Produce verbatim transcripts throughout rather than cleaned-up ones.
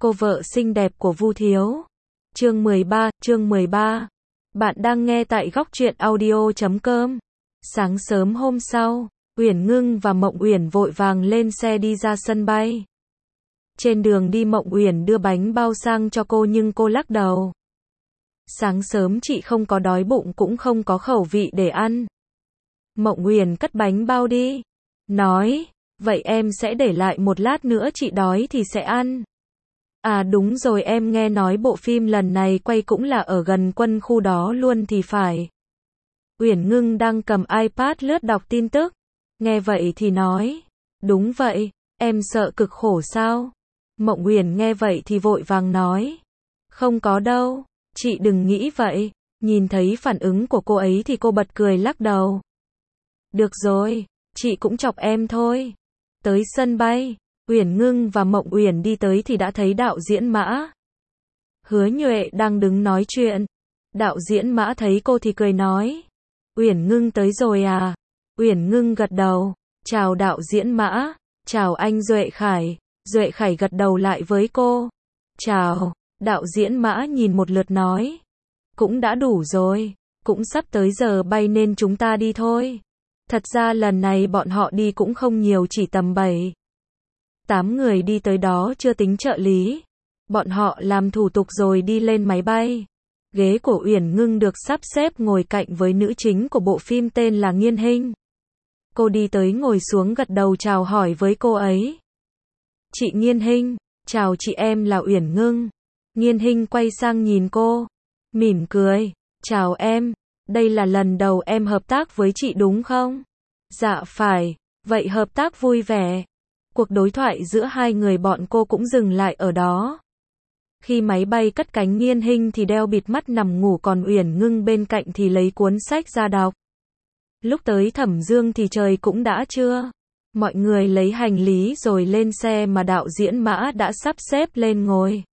Cô vợ xinh đẹp của Vu Thiếu. Chương mười ba, chương mười ba. Bạn đang nghe tại góc truyện audio chấm com. Sáng sớm hôm sau, Uyển Ngưng và Mộng Uyển vội vàng lên xe đi ra sân bay. Trên đường đi Mộng Uyển đưa bánh bao sang cho cô nhưng cô lắc đầu. Sáng sớm chị không có đói bụng cũng không có khẩu vị để ăn. Mộng Uyển cất bánh bao đi. Nói, vậy em sẽ để lại một lát nữa chị đói thì sẽ ăn. À đúng rồi, em nghe nói bộ phim lần này quay cũng là ở gần quân khu đó luôn thì phải. Uyển Ngưng đang cầm iPad lướt đọc tin tức. Nghe vậy thì nói, đúng vậy, em sợ cực khổ sao? Mộng Uyển nghe vậy thì vội vàng nói, không có đâu, chị đừng nghĩ vậy. Nhìn thấy phản ứng của cô ấy thì cô bật cười lắc đầu. Được rồi, chị cũng chọc em thôi. Tới sân bay, Uyển Ngưng và Mộng Uyển đi tới thì đã thấy đạo diễn Mã Hứa Nhuệ đang đứng nói chuyện. Đạo diễn Mã thấy cô thì cười nói, Uyển Ngưng tới rồi à? Uyển Ngưng gật đầu, chào đạo diễn Mã, chào anh Duệ Khải. Duệ Khải gật đầu lại với cô, chào. Đạo diễn Mã nhìn một lượt nói, cũng đã đủ rồi, cũng sắp tới giờ bay nên chúng ta đi thôi. Thật ra lần này bọn họ đi cũng không nhiều, chỉ tầm bảy tám người đi tới đó chưa tính trợ lý. Bọn họ làm thủ tục rồi đi lên máy bay. Ghế của Uyển Ngưng được sắp xếp ngồi cạnh với nữ chính của bộ phim tên là Nghiên Hinh. Cô đi tới ngồi xuống gật đầu chào hỏi với cô ấy. Chị Nghiên Hinh, chào chị, em là Uyển Ngưng. Nghiên Hinh quay sang nhìn cô, mỉm cười, chào em, đây là lần đầu em hợp tác với chị đúng không? Dạ phải, vậy hợp tác vui vẻ. Cuộc đối thoại giữa hai người bọn cô cũng dừng lại ở đó. Khi máy bay cất cánh, Nghiên Hinh thì đeo bịt mắt nằm ngủ, còn Uyển Ngưng bên cạnh thì lấy cuốn sách ra đọc. Lúc tới Thẩm Dương thì trời cũng đã trưa. Mọi người lấy hành lý rồi lên xe mà đạo diễn Mã đã sắp xếp lên ngồi.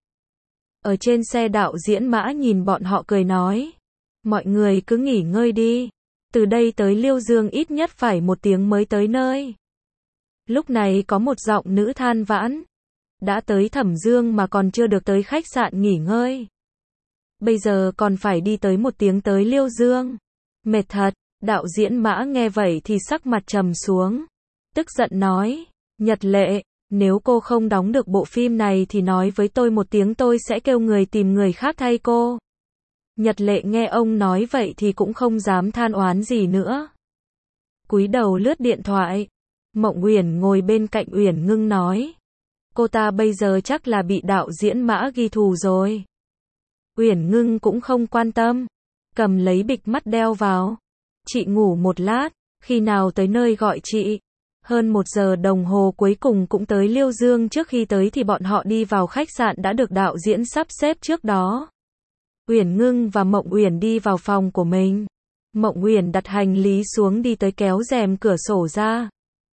Ở trên xe đạo diễn Mã nhìn bọn họ cười nói, mọi người cứ nghỉ ngơi đi. Từ đây tới Liêu Dương ít nhất phải một tiếng mới tới nơi. Lúc này có một giọng nữ than vãn, đã tới Thẩm Dương mà còn chưa được tới khách sạn nghỉ ngơi. Bây giờ còn phải đi tới một tiếng tới Liêu Dương. Mệt thật. Đạo diễn Mã nghe vậy thì sắc mặt trầm xuống. Tức giận nói, Nhật Lệ, nếu cô không đóng được bộ phim này thì nói với tôi một tiếng, tôi sẽ kêu người tìm người khác thay cô. Nhật Lệ nghe ông nói vậy thì cũng không dám than oán gì nữa. Cúi đầu lướt điện thoại. Mộng Uyển ngồi bên cạnh Uyển Ngưng nói, cô ta bây giờ chắc là bị đạo diễn Mã ghi thù rồi. Uyển Ngưng cũng không quan tâm, cầm lấy bịch mắt đeo vào. Chị ngủ một lát, khi nào tới nơi gọi chị. Hơn một giờ đồng hồ cuối cùng cũng tới Liêu Dương. Trước khi tới thì bọn họ đi vào khách sạn đã được đạo diễn sắp xếp trước đó. Uyển Ngưng và Mộng Uyển đi vào phòng của mình. Mộng Uyển đặt hành lý xuống đi tới kéo rèm cửa sổ ra.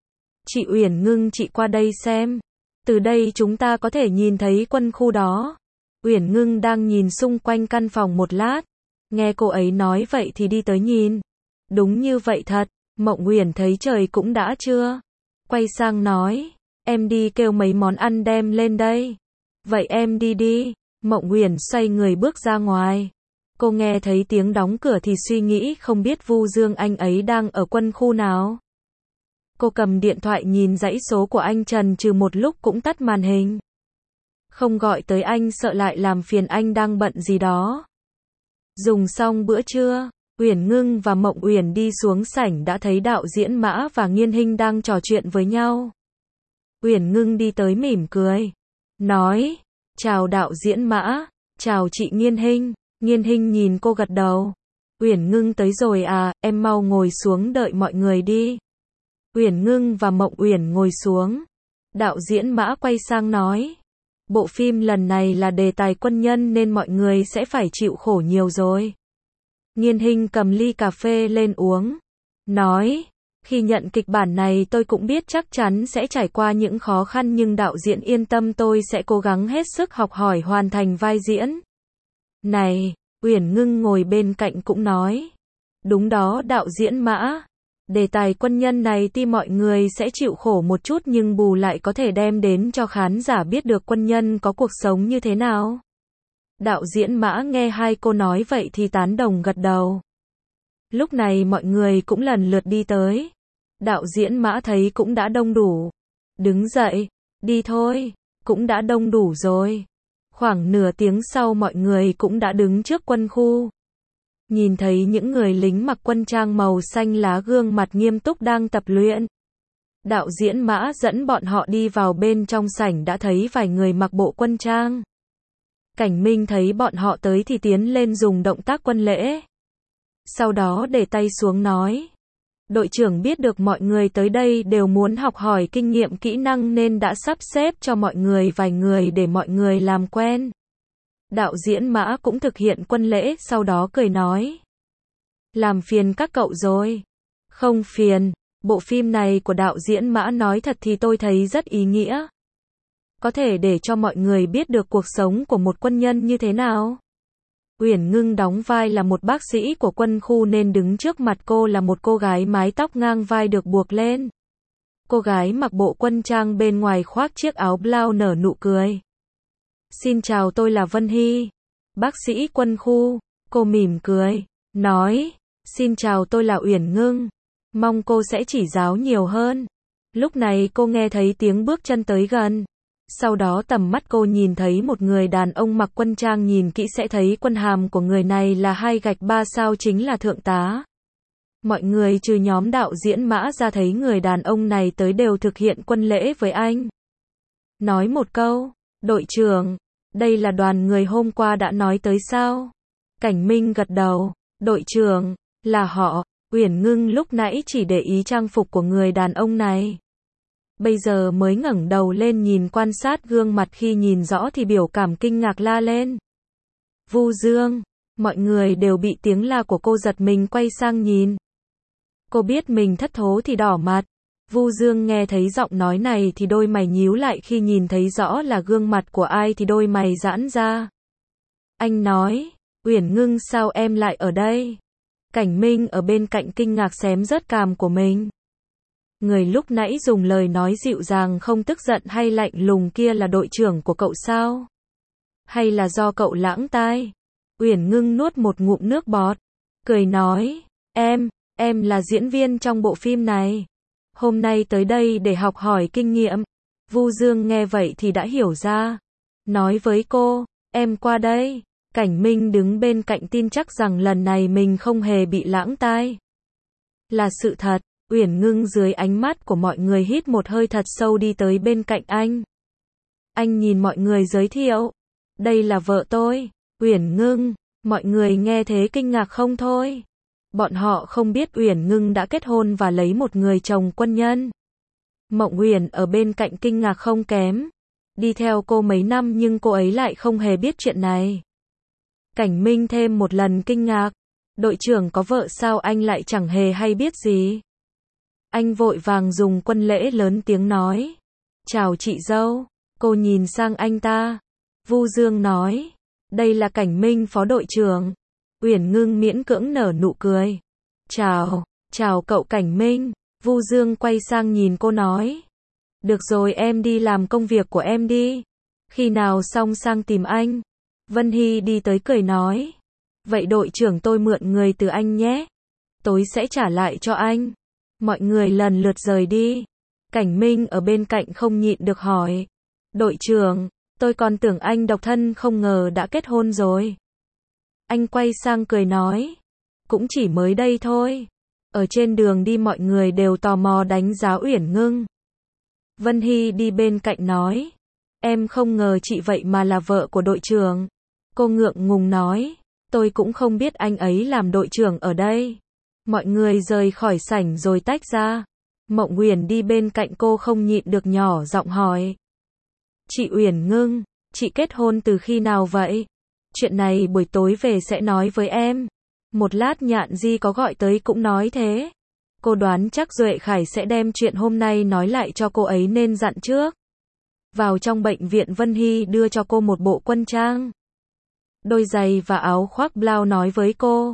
Chị Uyển Ngưng, chị qua đây xem. Từ đây chúng ta có thể nhìn thấy quân khu đó. Uyển Ngưng đang nhìn xung quanh căn phòng một lát. Nghe cô ấy nói vậy thì đi tới nhìn. Đúng như vậy thật. Mộng Uyển thấy trời cũng đã trưa. Quay sang nói, em đi kêu mấy món ăn đem lên đây. Vậy em đi đi. Mộng Uyển xoay người bước ra ngoài. Cô nghe thấy tiếng đóng cửa thì suy nghĩ không biết Vu Dương anh ấy đang ở quân khu nào. Cô cầm điện thoại nhìn dãy số của anh Trần trừ một lúc cũng tắt màn hình. Không gọi tới anh sợ lại làm phiền anh đang bận gì đó. Dùng xong bữa trưa, Uyển Ngưng và Mộng Uyển đi xuống sảnh đã thấy đạo diễn Mã và Nghiên Hinh đang trò chuyện với nhau. Uyển Ngưng đi tới mỉm cười, nói, chào đạo diễn Mã, chào chị Nghiên Hinh. Nghiên Hinh nhìn cô gật đầu. Uyển Ngưng tới rồi à, em mau ngồi xuống đợi mọi người đi. Uyển Ngưng và Mộng Uyển ngồi xuống. Đạo diễn Mã quay sang nói, bộ phim lần này là đề tài quân nhân nên mọi người sẽ phải chịu khổ nhiều rồi. Nghiên Hinh cầm ly cà phê lên uống. Nói, khi nhận kịch bản này tôi cũng biết chắc chắn sẽ trải qua những khó khăn nhưng đạo diễn yên tâm, tôi sẽ cố gắng hết sức học hỏi hoàn thành vai diễn. Này, Uyển Ngưng ngồi bên cạnh cũng nói, đúng đó đạo diễn Mã. Đề tài quân nhân này tuy mọi người sẽ chịu khổ một chút nhưng bù lại có thể đem đến cho khán giả biết được quân nhân có cuộc sống như thế nào. Đạo diễn Mã nghe hai cô nói vậy thì tán đồng gật đầu. Lúc này mọi người cũng lần lượt đi tới. Đạo diễn Mã thấy cũng đã đông đủ. Đứng dậy, đi thôi, cũng đã đông đủ rồi. Khoảng nửa tiếng sau mọi người cũng đã đứng trước quân khu. Nhìn thấy những người lính mặc quân trang màu xanh lá gương mặt nghiêm túc đang tập luyện. Đạo diễn Mã dẫn bọn họ đi vào bên trong sảnh đã thấy vài người mặc bộ quân trang. Cảnh Minh thấy bọn họ tới thì tiến lên dùng động tác quân lễ. Sau đó để tay xuống nói. Đội trưởng biết được mọi người tới đây đều muốn học hỏi kinh nghiệm kỹ năng nên đã sắp xếp cho mọi người vài người để mọi người làm quen. Đạo diễn Mã cũng thực hiện quân lễ sau đó cười nói. Làm phiền các cậu rồi. Không phiền, bộ phim này của đạo diễn Mã nói thật thì tôi thấy rất ý nghĩa. Có thể để cho mọi người biết được cuộc sống của một quân nhân như thế nào. Uyển Ngưng đóng vai là một bác sĩ của quân khu nên đứng trước mặt cô là một cô gái mái tóc ngang vai được buộc lên. Cô gái mặc bộ quân trang bên ngoài khoác chiếc áo blau nở nụ cười. Xin chào, tôi là Vân Hy, bác sĩ quân khu. Cô mỉm cười, nói, xin chào, tôi là Uyển Ngưng. Mong cô sẽ chỉ giáo nhiều hơn. Lúc này cô nghe thấy tiếng bước chân tới gần. Sau đó tầm mắt cô nhìn thấy một người đàn ông mặc quân trang, nhìn kỹ sẽ thấy quân hàm của người này là hai gạch ba sao, chính là thượng tá. Mọi người trừ nhóm đạo diễn Mã ra thấy người đàn ông này tới đều thực hiện quân lễ với anh. Nói một câu, đội trưởng, đây là đoàn người hôm qua đã nói tới sao? Cảnh Minh gật đầu, đội trưởng, là họ. Uyển Ngưng lúc nãy chỉ để ý trang phục của người đàn ông này. Bây giờ mới ngẩng đầu lên nhìn quan sát gương mặt, khi nhìn rõ thì biểu cảm kinh ngạc la lên. Vu Dương, mọi người đều bị tiếng la của cô giật mình quay sang nhìn. Cô biết mình thất thố thì đỏ mặt. Vu Dương nghe thấy giọng nói này thì đôi mày nhíu lại, khi nhìn thấy rõ là gương mặt của ai thì đôi mày giãn ra. Anh nói, Uyển Ngưng sao em lại ở đây? Cảnh Minh ở bên cạnh kinh ngạc xém rớt cằm của mình. Người lúc nãy dùng lời nói dịu dàng không tức giận hay lạnh lùng kia là đội trưởng của cậu sao? Hay là do cậu lãng tai? Uyển Ngưng nuốt một ngụm nước bọt, cười nói, em, em là diễn viên trong bộ phim này. Hôm nay tới đây để học hỏi kinh nghiệm. Vu Dương nghe vậy thì đã hiểu ra. Nói với cô, em qua đây. Cảnh Minh đứng bên cạnh tin chắc rằng lần này mình không hề bị lãng tai. Là sự thật. Uyển Ngưng dưới ánh mắt của mọi người hít một hơi thật sâu đi tới bên cạnh anh. Anh nhìn mọi người giới thiệu. Đây là vợ tôi, Uyển Ngưng. Mọi người nghe thế kinh ngạc không thôi. Bọn họ không biết Uyển Ngưng đã kết hôn và lấy một người chồng quân nhân. Mộng Uyển ở bên cạnh kinh ngạc không kém. Đi theo cô mấy năm nhưng cô ấy lại không hề biết chuyện này. Cảnh Minh thêm một lần kinh ngạc. Đội trưởng có vợ sao anh lại chẳng hề hay biết gì? Anh vội vàng dùng quân lễ lớn tiếng nói. Chào chị dâu. Cô nhìn sang anh ta. Vu Dương nói. Đây là Cảnh Minh phó đội trưởng. Uyển Ngưng miễn cưỡng nở nụ cười. Chào, chào cậu Cảnh Minh. Vu Dương quay sang nhìn cô nói. Được rồi, em đi làm công việc của em đi. Khi nào xong sang tìm anh. Vân Hy đi tới cười nói. Vậy đội trưởng tôi mượn người từ anh nhé. Tối sẽ trả lại cho anh. Mọi người lần lượt rời đi. Cảnh Minh ở bên cạnh không nhịn được hỏi. Đội trưởng, tôi còn tưởng anh độc thân, không ngờ đã kết hôn rồi. Anh quay sang cười nói. Cũng chỉ mới đây thôi. Ở trên đường đi mọi người đều tò mò đánh giá Uyển Ngưng. Vân Hy đi bên cạnh nói. Em không ngờ chị vậy mà là vợ của đội trưởng. Cô ngượng ngùng nói. Tôi cũng không biết anh ấy làm đội trưởng ở đây. Mọi người rời khỏi sảnh rồi tách ra. Mộng Uyển đi bên cạnh cô không nhịn được nhỏ giọng hỏi. Chị Uyển Ngưng, chị kết hôn từ khi nào vậy? Chuyện này buổi tối về sẽ nói với em. Một lát Nhạn Di có gọi tới cũng nói thế. Cô đoán chắc Duệ Khải sẽ đem chuyện hôm nay nói lại cho cô ấy nên dặn trước. Vào trong bệnh viện, Vân Hy đưa cho cô một bộ quân trang. Đôi giày và áo khoác blau, nói với cô.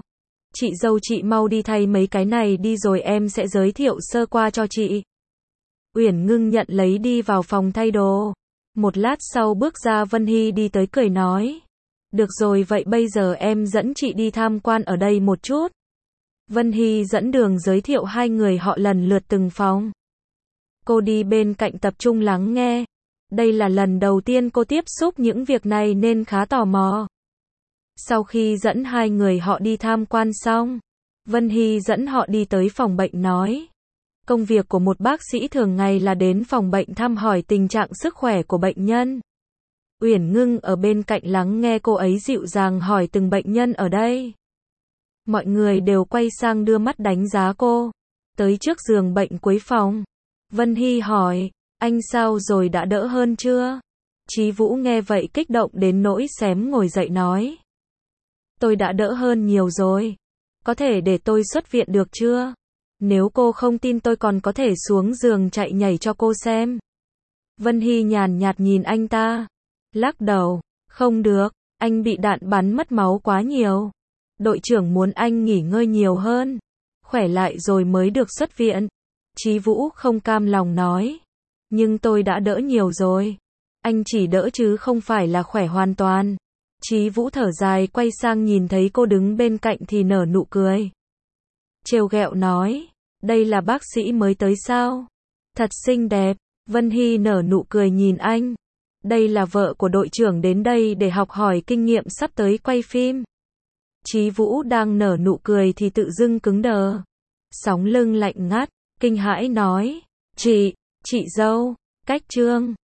Chị dâu chị mau đi thay mấy cái này đi rồi em sẽ giới thiệu sơ qua cho chị. Uyển Ngưng nhận lấy đi vào phòng thay đồ. Một lát sau bước ra Vân Hy đi tới cười nói. Được rồi vậy bây giờ em dẫn chị đi tham quan ở đây một chút. Vân Hy dẫn đường giới thiệu hai người họ lần lượt từng phòng. Cô đi bên cạnh tập trung lắng nghe. Đây là lần đầu tiên cô tiếp xúc những việc này nên khá tò mò. Sau khi dẫn hai người họ đi tham quan xong, Vân Hy dẫn họ đi tới phòng bệnh nói. Công việc của một bác sĩ thường ngày là đến phòng bệnh thăm hỏi tình trạng sức khỏe của bệnh nhân. Uyển Ngưng ở bên cạnh lắng nghe cô ấy dịu dàng hỏi từng bệnh nhân ở đây. Mọi người đều quay sang đưa mắt đánh giá cô. Tới trước giường bệnh cuối phòng, Vân Hy hỏi, anh sao rồi, đã đỡ hơn chưa? Chí Vũ nghe vậy kích động đến nỗi xém ngồi dậy nói. Tôi đã đỡ hơn nhiều rồi. Có thể để tôi xuất viện được chưa? Nếu cô không tin tôi còn có thể xuống giường chạy nhảy cho cô xem. Vân Hy nhàn nhạt nhìn anh ta. Lắc đầu, không được, anh bị đạn bắn mất máu quá nhiều. Đội trưởng muốn anh nghỉ ngơi nhiều hơn, khỏe lại rồi mới được xuất viện. Chí Vũ không cam lòng nói. Nhưng tôi đã đỡ nhiều rồi. Anh chỉ đỡ chứ không phải là khỏe hoàn toàn. Chí Vũ thở dài quay sang nhìn thấy cô đứng bên cạnh thì nở nụ cười. Trêu ghẹo nói, đây là bác sĩ mới tới sao? Thật xinh đẹp. Vân Hy nở nụ cười nhìn anh. Đây là vợ của đội trưởng đến đây để học hỏi kinh nghiệm sắp tới quay phim. Chí Vũ đang nở nụ cười thì tự dưng cứng đờ. Sóng lưng lạnh ngắt, kinh hãi nói, chị, chị dâu, cách trương.